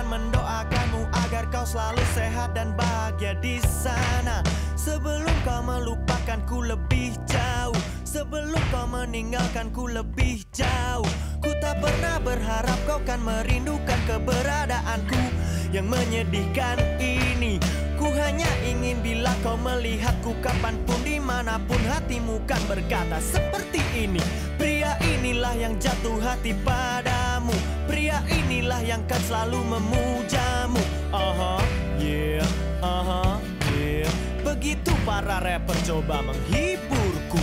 mendoakanmu agar kau selalu sehat dan bahagia di sana. Sebelum kau melupakanku lebih jauh, sebelum kau meninggalkanku lebih jauh. Ku tak pernah berharap kau kan merindukan keberadaanku yang menyedihkan ini. Ku hanya ingin bila kau melihatku kapanpun dimanapun, hatimu kan berkata seperti ini. Pria inilah yang jatuh hati padamu, pria inilah yang kan selalu memujamu. Yeah, yeah. Begitu para rapper coba menghiburku.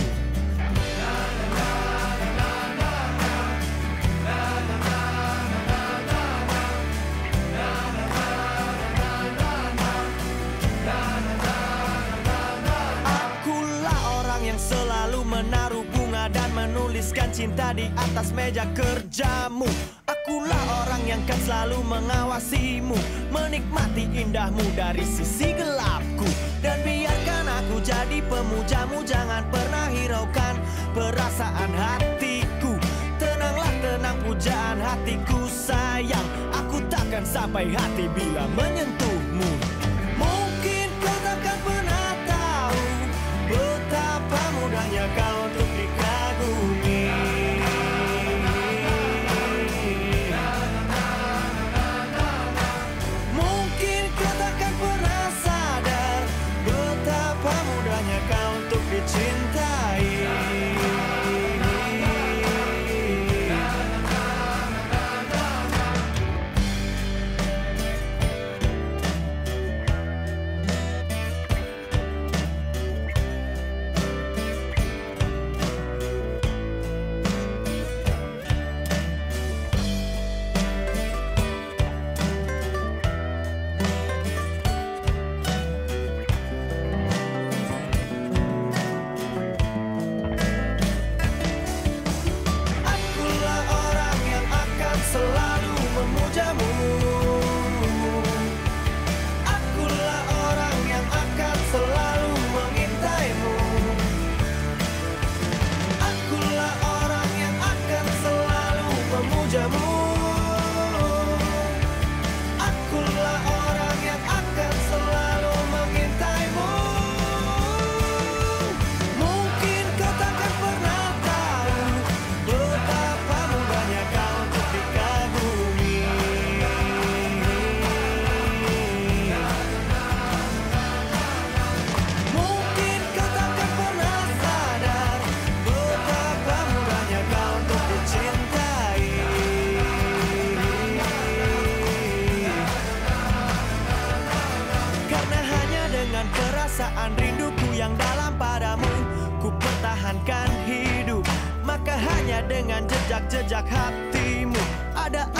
Selalu menaruh bunga dan menuliskan cinta di atas meja kerjamu. Akulah orang yang kan selalu mengawasimu, menikmati indahmu dari sisi gelapku. Dan biarkan aku jadi pemujamu, jangan pernah hiraukan perasaan hatiku. Tenanglah tenang pujaan hatiku sayang, aku takkan sampai hati bila menyentuhmu. Mungkin kau takkan pernah tahu betapa mudahnya kau untuk dikagumi. Mungkin kau takkan pernah sadar betapa mudahnya kau untuk dicintai. Selalu memujamu. Akulah orang yang akan selalu mengintaimu. Akulah orang yang akan selalu memujamu. Akulah orang yang akan selalu mengintaimu. Mungkin kau takkan pernah tahu betapa mudahnya kau untuk dikagumi. Mungkin kau takkan pernah sadar betapa mudahnya kau untuk dicintai. Karena hanya dengan perasaan rinduku yang dalam padamu ku pertahankan hidup. Maka hanya dengan jejak-jejak hatimu ada